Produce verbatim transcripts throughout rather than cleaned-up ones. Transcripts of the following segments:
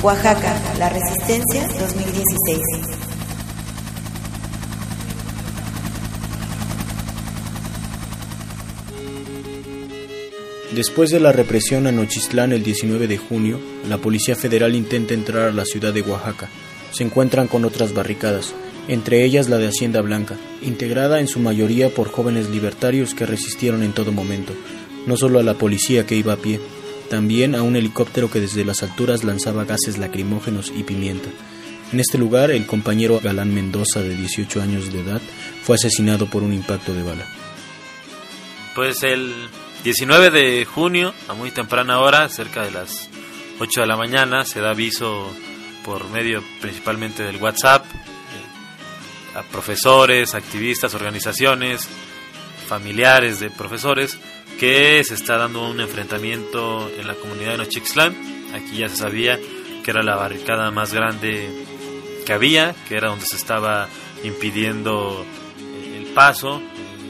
Oaxaca, la Resistencia dos mil dieciséis. Después de la represión a Nochistlán el diecinueve de junio, la Policía Federal intenta entrar a la ciudad de Oaxaca. Se encuentran con otras barricadas, entre ellas la de Hacienda Blanca, integrada en su mayoría por jóvenes libertarios que resistieron en todo momento, no solo a la policía que iba a pie, también a un helicóptero que desde las alturas lanzaba gases lacrimógenos y pimienta. En este lugar, el compañero Galán Mendoza, de dieciocho años de edad, fue asesinado por un impacto de bala. Pues el diecinueve de junio, a muy temprana hora, cerca de las ocho de la mañana, se da aviso por medio principalmente del WhatsApp eh, a profesores, activistas, organizaciones, familiares de profesores, que se está dando un enfrentamiento en la comunidad de Nochixtlán. Aquí ya se sabía que era la barricada más grande que había, que era donde se estaba impidiendo el paso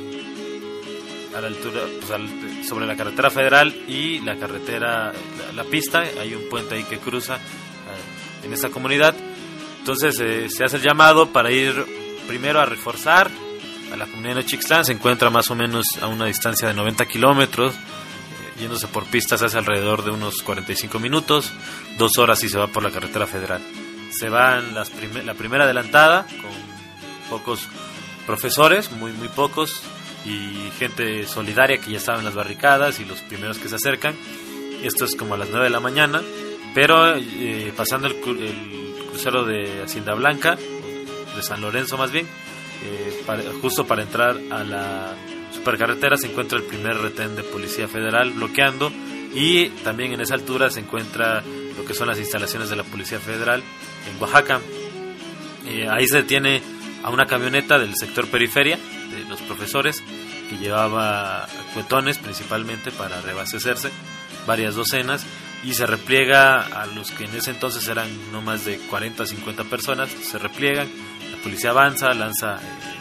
a la altura, pues, al, sobre la carretera federal y la carretera, la, la pista. Hay un puente ahí que cruza eh, en esa comunidad. Entonces eh, se hace el llamado para ir primero a reforzar a la comunidad de Nochixtlán. Se encuentra más o menos a una distancia de noventa kilómetros, eh, yéndose por pistas hace alrededor de unos cuarenta y cinco minutos, dos horas si se va por la carretera federal. Se van las prim- la primera adelantada con pocos profesores, muy muy pocos, y gente solidaria que ya estaba en las barricadas y los primeros que se acercan. Esto es como a las nueve de la mañana, pero eh, pasando el, cru- el crucero de Hacienda Blanca, de San Lorenzo más bien, eh, para, justo para entrar a la supercarretera se encuentra el primer retén de Policía Federal bloqueando, y también en esa altura se encuentra lo que son las instalaciones de la Policía Federal en Oaxaca. Eh, ahí se detiene a una camioneta del sector periferia de los profesores que llevaba cuetones principalmente para reabastecerse, varias docenas, y se repliega a los que en ese entonces eran no más de cuarenta a cincuenta personas. Se repliegan, la policía avanza, lanza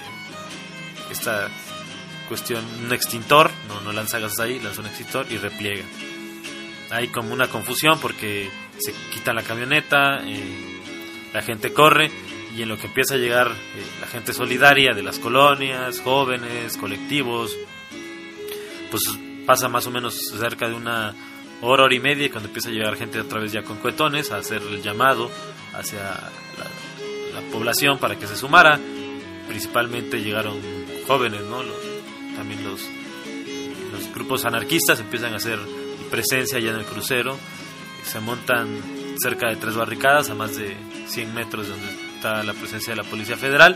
eh, esta cuestión, un extintor, no, no lanza gases ahí, lanza un extintor y repliega. Hay como una confusión porque se quita la camioneta, eh, la gente corre, y en lo que empieza a llegar eh, la gente solidaria de las colonias, jóvenes, colectivos, pues pasa más o menos cerca de una hora, hora y media, cuando empieza a llegar gente otra vez ya con cuetones a hacer el llamado hacia la, la población para que se sumara. Principalmente llegaron jóvenes, ¿no? Los, también los, los grupos anarquistas empiezan a hacer presencia ya en el crucero. Se montan cerca de tres barricadas a más de cien metros de donde está la presencia de la Policía Federal,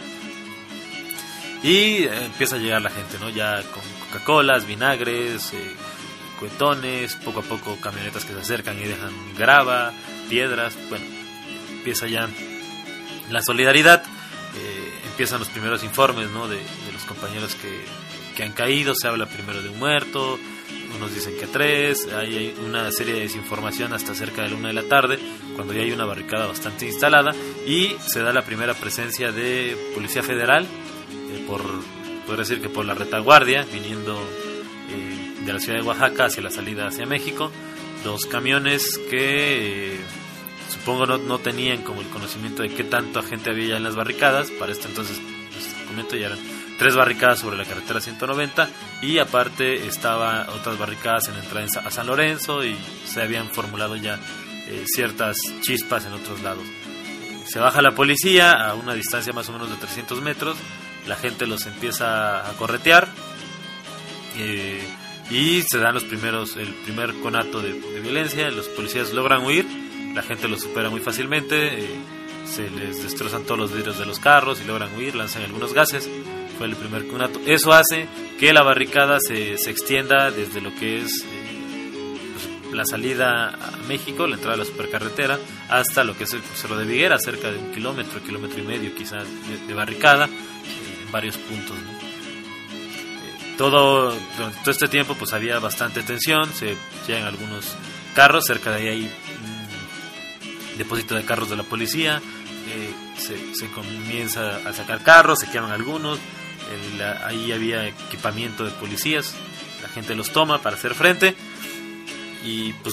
y eh, empieza a llegar la gente, ¿no? Ya con Coca-Colas, vinagres, eh, cuetones, poco a poco camionetas que se acercan y dejan grava, piedras. Bueno, empieza ya la solidaridad, eh, empiezan los primeros informes, ¿no? de, de los compañeros que, que han caído. Se habla primero de un muerto, unos dicen que tres, hay, hay una serie de desinformación hasta cerca de la una de la tarde, cuando ya hay una barricada bastante instalada, y se da la primera presencia de Policía Federal, eh, por, podría decir que por la retaguardia, viniendo eh, de la ciudad de Oaxaca hacia la salida hacia México, dos camiones que eh, supongo no, no tenían como el conocimiento de qué tanta gente había ya en las barricadas. Para este entonces, les comento, ya eran tres barricadas sobre la carretera ciento noventa, y aparte estaba otras barricadas en la entrada a San Lorenzo, y se habían formulado ya eh, ciertas chispas en otros lados. Eh, se baja la policía a una distancia más o menos de trescientos metros, la gente los empieza a corretear, eh, y se dan los primeros, el primer conato de, de violencia. Los policías logran huir, la gente los supera muy fácilmente, eh, se les destrozan todos los vidrios de los carros y logran huir, lanzan algunos gases. Fue el primer conato. Eso hace que la barricada se, se extienda desde lo que es eh, pues, la salida a México, la entrada a la supercarretera, hasta lo que es el crucero de Viguera, cerca de un kilómetro, kilómetro y medio quizás de, de barricada, eh, en varios puntos, ¿no? Eh, todo, durante todo este tiempo pues había bastante tensión, se llegan algunos carros, cerca de ahí hay un depósito de carros de la policía, eh, se, se comienza a sacar carros, se queman algunos. El, ahí había equipamiento de policías, la gente los toma para hacer frente, y pues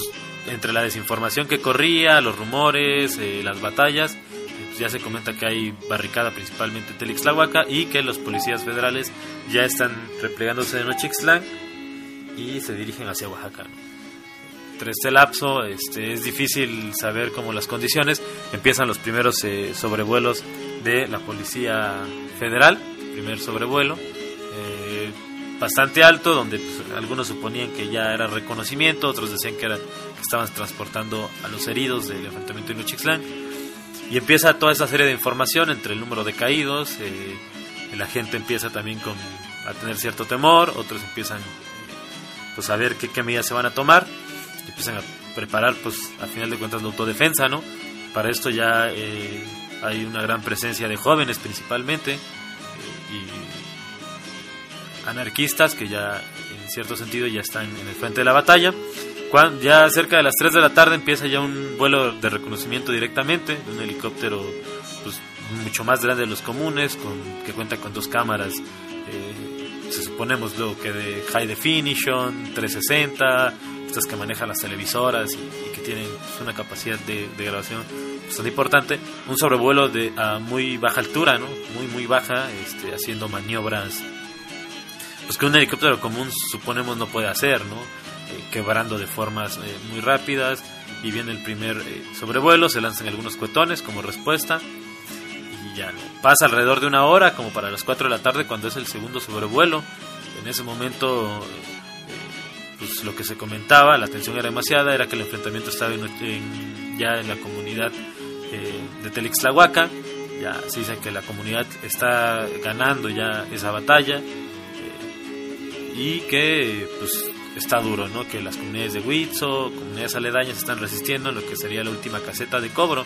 entre la desinformación que corría, los rumores, eh, las batallas, pues ya se comenta que hay barricada principalmente en Telixtlahuaca y que los policías federales ya están replegándose de Nochixtlán y se dirigen hacia Oaxaca, ¿no? Entre este lapso este, es difícil saber cómo las condiciones. Empiezan los primeros eh, sobrevuelos de la Policía Federal, primer sobrevuelo eh, bastante alto, donde pues, algunos suponían que ya era reconocimiento, otros decían que, era, que estaban transportando a los heridos del enfrentamiento en Nochixtlán, y empieza toda esa serie de información entre el número de caídos. Eh, la gente empieza también con, a tener cierto temor, otros empiezan pues, a ver qué, qué medidas se van a tomar, y empiezan a preparar pues al final de cuentas la autodefensa, ¿no? Para esto ya eh, hay una gran presencia de jóvenes principalmente, y anarquistas que ya en cierto sentido ya están en el frente de la batalla. Cuando ya cerca de las tres de la tarde empieza ya un vuelo de reconocimiento directamente de un helicóptero pues, mucho más grande de los comunes, con, que cuenta con dos cámaras, eh, se suponemos luego que de High Definition, trescientos sesenta, estas que manejan las televisoras y, y que tienen pues, una capacidad de, de grabación bastante importante. Un sobrevuelo de a muy baja altura, ¿no? Muy muy baja, este, haciendo maniobras pues que un helicóptero común suponemos no puede hacer, ¿no? Eh, quebrando de formas eh, muy rápidas. Y viene el primer eh, sobrevuelo, se lanzan algunos cuetones como respuesta y ya no pasa alrededor de una hora, como para las cuatro de la tarde, cuando es el segundo sobrevuelo. En ese momento eh, pues lo que se comentaba, la tensión era demasiada, era que el enfrentamiento estaba en, en, ya en la comunidad eh, de Telixtlahuaca. Ya se dice que la comunidad está ganando ya esa batalla, eh, y que pues está duro, ¿no? Que las comunidades de Huitzo, comunidades aledañas están resistiendo en lo que sería la última caseta de cobro.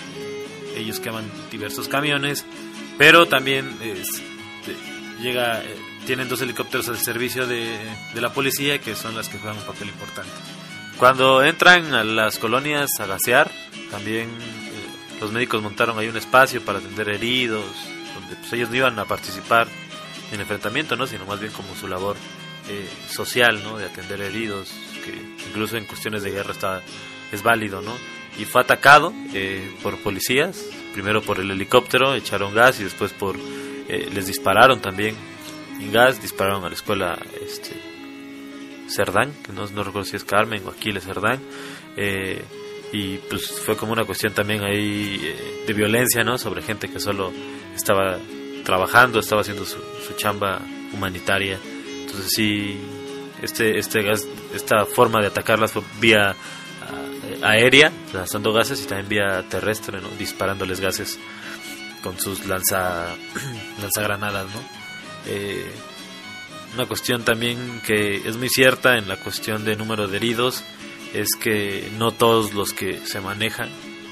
Ellos queman diversos camiones, pero también eh, llega eh, tienen dos helicópteros al servicio de, de la policía, que son las que juegan un papel importante. Cuando entran a las colonias a gasear, también eh, los médicos montaron ahí un espacio para atender heridos, donde pues, ellos no iban a participar en el enfrentamiento, ¿no? Sino más bien como su labor eh, social, ¿no? De atender heridos, que incluso en cuestiones de guerra está, es válido, ¿no? Y fue atacado eh, por policías, primero por el helicóptero, echaron gas, y después por eh, les dispararon también en gas, dispararon a la escuela este, Cerdán, que no, no recuerdo si es Carmen o Aquiles Cerdán, eh, y pues fue como una cuestión también ahí eh, de violencia, ¿no? Sobre gente que solo estaba trabajando, estaba haciendo su, su chamba humanitaria. Entonces sí, este, este gas, esta forma de atacarlas fue vía aérea, lanzando gases, y también vía terrestre, ¿no? Disparándoles gases con sus lanza lanzagranadas, ¿no? Eh, una cuestión también que es muy cierta en la cuestión de número de heridos es que no todos los que se manejan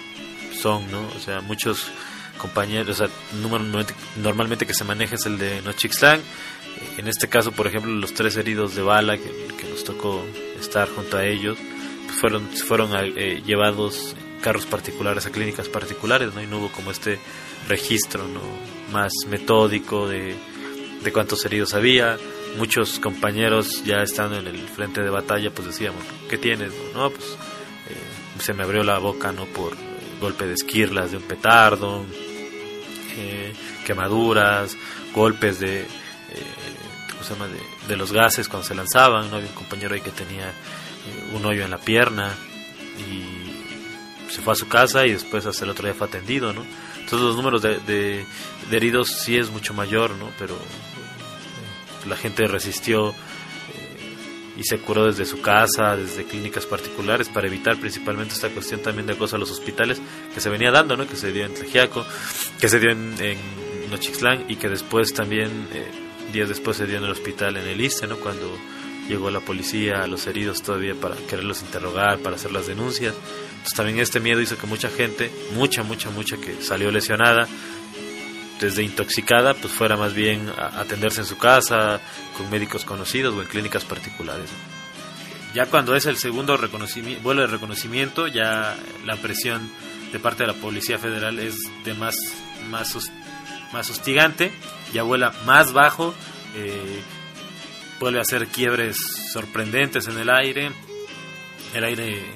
son, ¿no? O sea, muchos compañeros, o sea, el número normalmente que se maneja es el de Nochixtlán. En este caso, por ejemplo, los tres heridos de bala que, que nos tocó estar junto a ellos, pues fueron fueron eh, llevados en carros particulares a clínicas particulares, ¿no? Y no hubo como este registro, ¿no? Más metódico de, de cuántos heridos había. Muchos compañeros ya estando en el frente de batalla pues decíamos, ¿qué tienes? No, pues eh, se me abrió la boca, ¿no? Por eh, golpe de esquirlas de un petardo, eh, quemaduras, golpes de eh, ¿cómo se llama? De, de los gases cuando se lanzaban, ¿no? Había un compañero ahí que tenía eh, un hoyo en la pierna y se fue a su casa y después hasta el otro día fue atendido, ¿no? Entonces los números de, de, de heridos sí es mucho mayor, ¿no? Pero la gente resistió eh, y se curó desde su casa, desde clínicas particulares, para evitar principalmente esta cuestión también de acoso a los hospitales que se venía dando, ¿no? Que se dio en Tlaxiaco, que se dio en, en Nochixtlán, y que después también eh, días después se dio en el hospital en el Iste, ¿no? Cuando llegó la policía a los heridos todavía para quererlos interrogar, para hacer las denuncias. Entonces también este miedo hizo que mucha gente, mucha, mucha, mucha que salió lesionada, desde intoxicada, pues fuera más bien a atenderse en su casa, con médicos conocidos o en clínicas particulares. Ya cuando es el segundo reconocimiento, vuelo de reconocimiento, ya la presión de parte de la Policía Federal es de más, más, más hostigante, ya vuela más bajo, eh, vuelve a hacer quiebres sorprendentes en el aire, el aire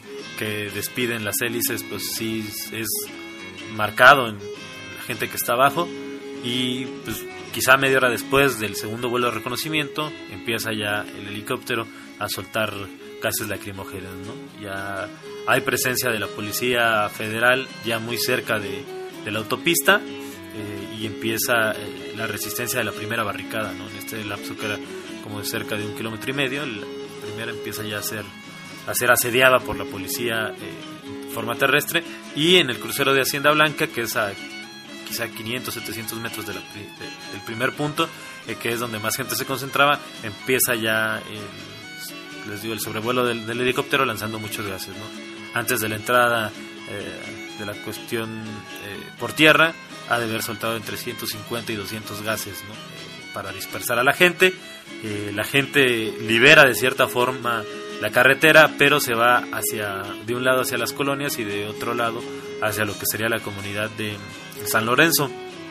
que despiden las hélices, pues sí es marcado en la gente que está abajo. Y pues quizá media hora después del segundo vuelo de reconocimiento empieza ya el helicóptero a soltar gases lacrimógenos, ¿no? Ya hay presencia de la Policía Federal ya muy cerca de, de la autopista, eh, y empieza eh, la resistencia de la primera barricada, ¿no? En este lapso que era como de cerca de un kilómetro y medio, la primera empieza ya a ser, a ser asediada por la policía eh, en forma terrestre, y en el crucero de Hacienda Blanca, que es a quizá quinientos, setecientos metros de la, de, del primer punto, eh, que es donde más gente se concentraba, empieza ya el, les digo, el sobrevuelo del, del helicóptero lanzando muchos gases, ¿no? Antes de la entrada eh, de la cuestión eh, por tierra, ha de haber soltado entre ciento cincuenta y doscientos gases, ¿no? Eh, para dispersar a la gente. Eh, la gente libera de cierta forma la carretera, pero se va hacia, de un lado hacia las colonias y de otro lado hacia lo que sería la comunidad de San Lorenzo,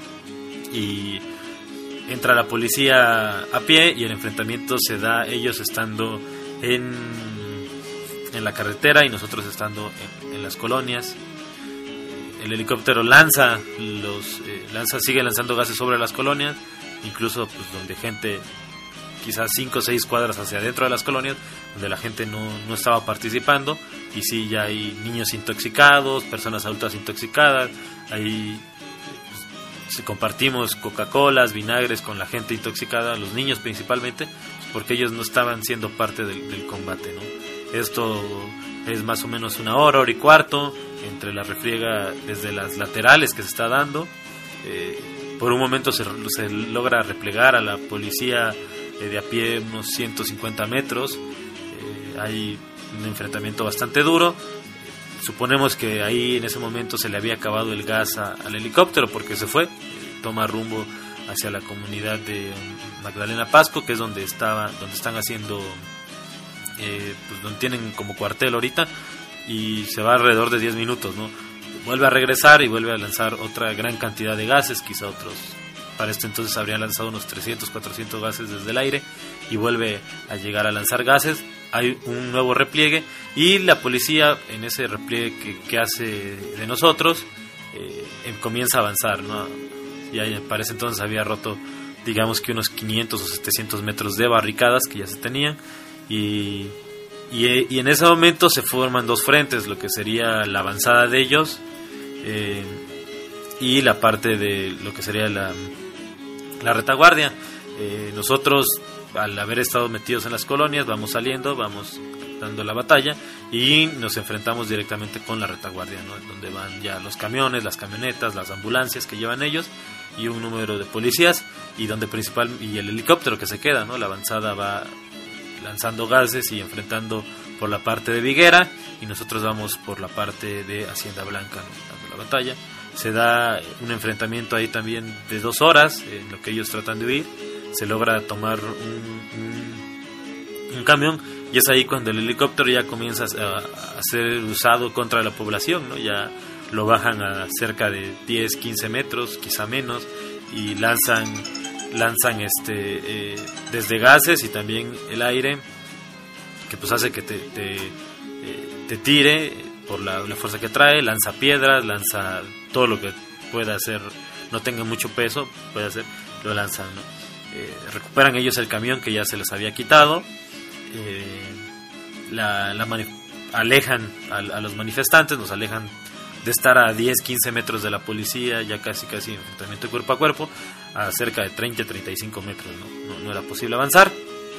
y entra la policía a pie y el enfrentamiento se da ellos estando en, en la carretera y nosotros estando en, en las colonias. El helicóptero lanza los eh, lanza sigue lanzando gases sobre las colonias, incluso pues donde gente quizás cinco o seis cuadras hacia adentro de las colonias, donde la gente no, no estaba participando, y sí ya hay niños intoxicados, personas adultas intoxicadas, ahí si compartimos Coca-Colas, vinagres con la gente intoxicada, los niños principalmente, porque ellos no estaban siendo parte del, del combate, ¿no? Esto es más o menos una hora, hora y cuarto, entre la refriega desde las laterales que se está dando. Eh, por un momento se, se logra replegar a la policía eh, de a pie unos ciento cincuenta metros. Eh, hay un enfrentamiento bastante duro. Suponemos que ahí en ese momento se le había acabado el gas a, al helicóptero porque se fue, eh, toma rumbo hacia la comunidad de Magdalena Pasco, que es donde estaba, donde están haciendo, eh, pues donde tienen como cuartel ahorita, y se va alrededor de diez minutos, ¿no? Vuelve a regresar y vuelve a lanzar otra gran cantidad de gases, quizá otros, para este entonces habrían lanzado unos trescientos, cuatrocientos gases desde el aire, y vuelve a llegar a lanzar gases. Hay un nuevo repliegue y la policía en ese repliegue que, que hace de nosotros eh, comienza a avanzar, ¿no? Ya para ese entonces había roto, digamos que unos quinientos o setecientos metros de barricadas que ya se tenían, y, y, y en ese momento se forman dos frentes, lo que sería la avanzada de ellos eh, y la parte de lo que sería la, la retaguardia. Eh, nosotros, al haber estado metidos en las colonias, vamos saliendo, vamos dando la batalla y nos enfrentamos directamente con la retaguardia, ¿no? Donde van ya los camiones, las camionetas, las ambulancias que llevan ellos y un número de policías, y donde principal y el helicóptero que se queda, ¿no? La avanzada va lanzando gases y enfrentando por la parte de Viguera, y nosotros vamos por la parte de Hacienda Blanca, ¿no? Dando la batalla. Se da un enfrentamiento ahí también de dos horas en lo que ellos tratan de huir. Se logra tomar un, un, un camión, y es ahí cuando el helicóptero ya comienza a, a ser usado contra la población, ¿no? Ya lo bajan a cerca de diez, quince metros, quizá menos, y lanzan lanzan este eh, desde gases y también el aire, que pues hace que te, te, eh, te tire por la, la fuerza que trae, lanza piedras, lanza todo lo que pueda hacer, no tenga mucho peso, puede hacer, lo lanzan, ¿no? Eh, recuperan ellos el camión que ya se les había quitado, eh, la, la mani- alejan a, a los manifestantes, nos alejan de estar a diez, quince metros de la policía, ya casi casi enfrentamiento cuerpo a cuerpo, a cerca de treinta, treinta y cinco metros, ¿no? No, no era posible avanzar.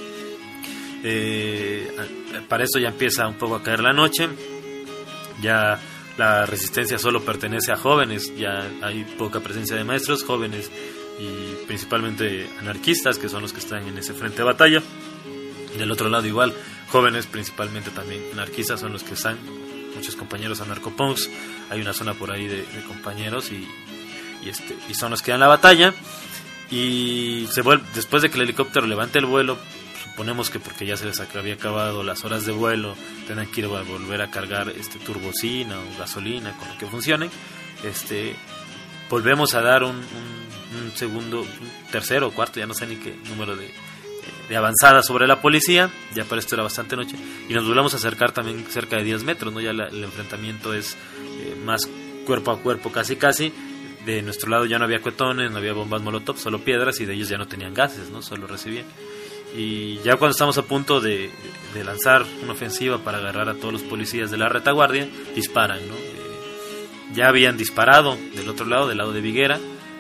Eh, para esto ya empieza un poco a caer la noche, ya la resistencia solo pertenece a jóvenes, ya hay poca presencia de maestros, jóvenes y principalmente anarquistas, que son los que están en ese frente de batalla. Del otro lado igual, jóvenes, principalmente también anarquistas, son los que están, muchos compañeros anarcopunks, hay una zona por ahí de, de compañeros y, y, este, y son los que dan la batalla. Y se vuelve, después de que el helicóptero levante el vuelo, suponemos que porque ya se les había acabado las horas de vuelo, tendrán que ir a volver a cargar este turbocina o gasolina con lo que funcione, este, volvemos a dar un, un, un segundo, un tercero o cuarto, ya no sé ni qué número de, de avanzada sobre la policía, ya para esto era bastante noche, y nos volvemos a acercar también cerca de diez metros, ¿no? Ya la, el enfrentamiento es eh, más cuerpo a cuerpo, casi casi. De nuestro lado ya no había cuetones, no había bombas molotov, solo piedras, y de ellos ya no tenían gases, ¿no? Solo recibían. Y ya cuando estamos a punto de, de lanzar una ofensiva para agarrar a todos los policías de la retaguardia, disparan, ¿no? Eh, ya habían disparado del otro lado, del lado de Viguera.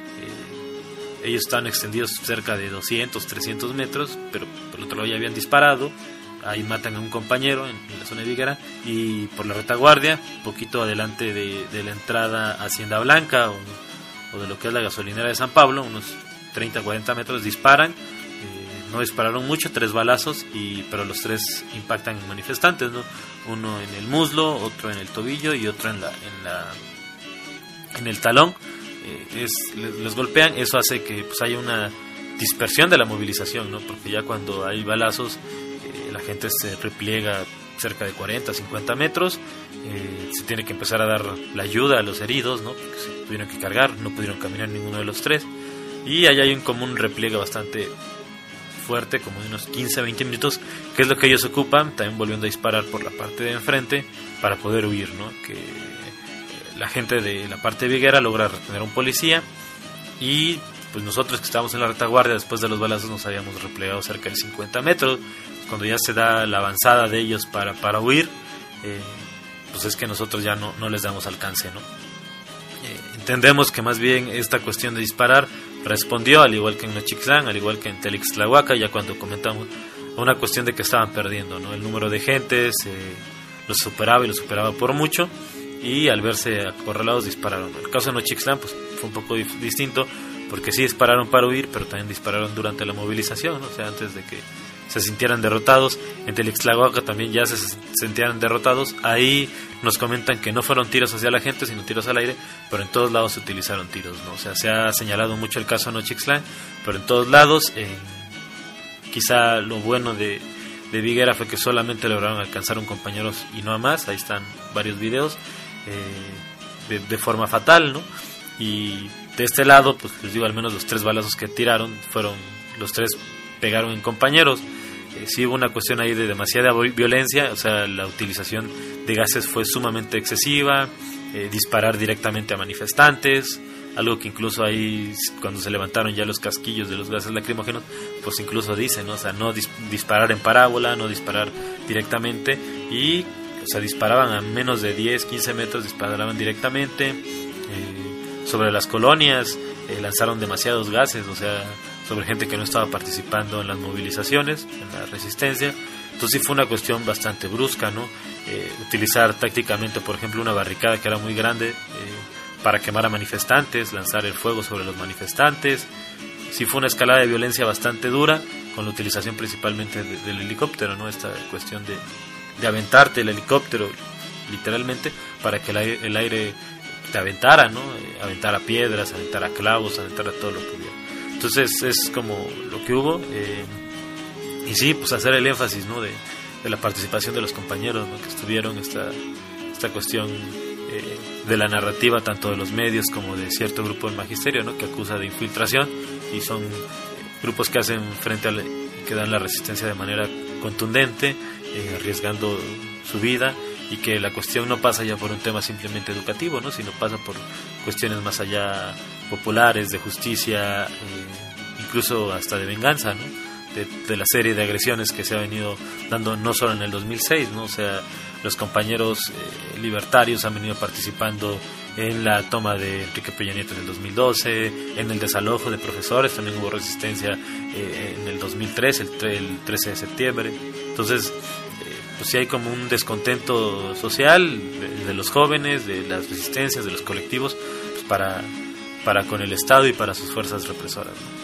Eh, ellos estaban extendidos cerca de doscientos, trescientos metros, pero por el otro lado ya habían disparado. Ahí matan a un compañero en, en la zona de Viguera, y por la retaguardia, poquito adelante de, de la entrada a Hacienda Blanca o, o de lo que es la gasolinera de San Pablo, unos treinta, cuarenta metros, disparan. No dispararon mucho, tres balazos, y pero los tres impactan en manifestantes, ¿no? Uno en el muslo, otro en el tobillo y otro en la en la en el talón. Eh, es, les, les golpean. Eso hace que pues haya una dispersión de la movilización, ¿no? Porque ya cuando hay balazos, eh, la gente se repliega cerca de cuarenta, cincuenta metros. Eh, se tiene que empezar a dar la ayuda a los heridos, ¿no? Porque se tuvieron que cargar, no pudieron caminar ninguno de los tres, y allá hay un común repliegue bastante fuerte, como de unos quince a veinte minutos, que es lo que ellos ocupan, también volviendo a disparar por la parte de enfrente para poder huir, ¿no? Que la gente de la parte de Viguera logra retener a un policía, y pues nosotros que estábamos en la retaguardia después de los balazos nos habíamos replegado cerca de cincuenta metros. Cuando ya se da la avanzada de ellos para, para huir, eh, pues es que nosotros ya no, no les damos alcance, ¿no? Eh, entendemos que más bien esta cuestión de disparar respondió, al igual que en Nochixtlán, al igual que en Telixtlahuaca, ya cuando comentamos, a una cuestión de que estaban perdiendo, ¿no? El número de gentes eh, los superaba y los superaba por mucho, y al verse acorralados dispararon. El caso de Nochixtlán pues fue un poco dif- distinto, porque sí dispararon para huir, pero también dispararon durante la movilización, ¿no? O sea, antes de que se sintieran derrotados. En Telixtlahuaca también ya se sentían derrotados. Ahí nos comentan que no fueron tiros hacia la gente, sino tiros al aire, pero en todos lados se utilizaron tiros, ¿no? O sea, se ha señalado mucho el caso de Nochixtlán, pero en todos lados. Eh, quizá lo bueno de, de Viguera fue que solamente lograron alcanzar a un compañero y no a más. Ahí están varios videos eh, de, de forma fatal, ¿no? Y de este lado, pues les digo, al menos los tres balazos que tiraron fueron, los tres pegaron en compañeros. Eh, sí hubo una cuestión ahí de demasiada violencia, o sea, la utilización de gases fue sumamente excesiva, eh, disparar directamente a manifestantes, algo que incluso ahí, cuando se levantaron ya los casquillos de los gases lacrimógenos, pues incluso dicen, ¿no? O sea, no dis- disparar en parábola, no disparar directamente, y, o sea, disparaban a menos de diez, quince metros, disparaban directamente, eh, sobre las colonias, eh, lanzaron demasiados gases, o sea, sobre gente que no estaba participando en las movilizaciones, en la resistencia. Entonces sí fue una cuestión bastante brusca, ¿no? Eh, utilizar tácticamente, por ejemplo, una barricada que era muy grande eh, para quemar a manifestantes, lanzar el fuego sobre los manifestantes. Sí fue una escalada de violencia bastante dura, con la utilización principalmente de, del helicóptero, ¿no? Esta cuestión de, de aventarte el helicóptero, literalmente, para que el aire, el aire te aventara, ¿no? Eh, aventara piedras, aventara clavos, aventara todo lo que hubiera. Entonces es como lo que hubo, eh, y sí, pues hacer el énfasis, ¿no? de, de la participación de los compañeros, ¿no? Que estuvieron, esta, esta cuestión eh, de la narrativa tanto de los medios como de cierto grupo del magisterio, ¿no? Que acusa de infiltración, y son grupos que hacen frente a la, que dan la resistencia de manera contundente, eh, arriesgando su vida, y que la cuestión no pasa ya por un tema simplemente educativo, ¿no? Sino pasa por cuestiones más allá populares, de justicia, eh, incluso hasta de venganza, ¿no? De, de la serie de agresiones que se ha venido dando no solo en el dos mil seis, ¿no? O sea, los compañeros eh, libertarios han venido participando en la toma de Enrique Peña Nieto en el dos mil doce, en el desalojo de profesores, también hubo resistencia eh, en el dos mil tres, el, el trece de septiembre. Entonces, pues sí hay como un descontento social de, de los jóvenes, de las resistencias, de los colectivos, pues para, para con el Estado y para sus fuerzas represoras, ¿no?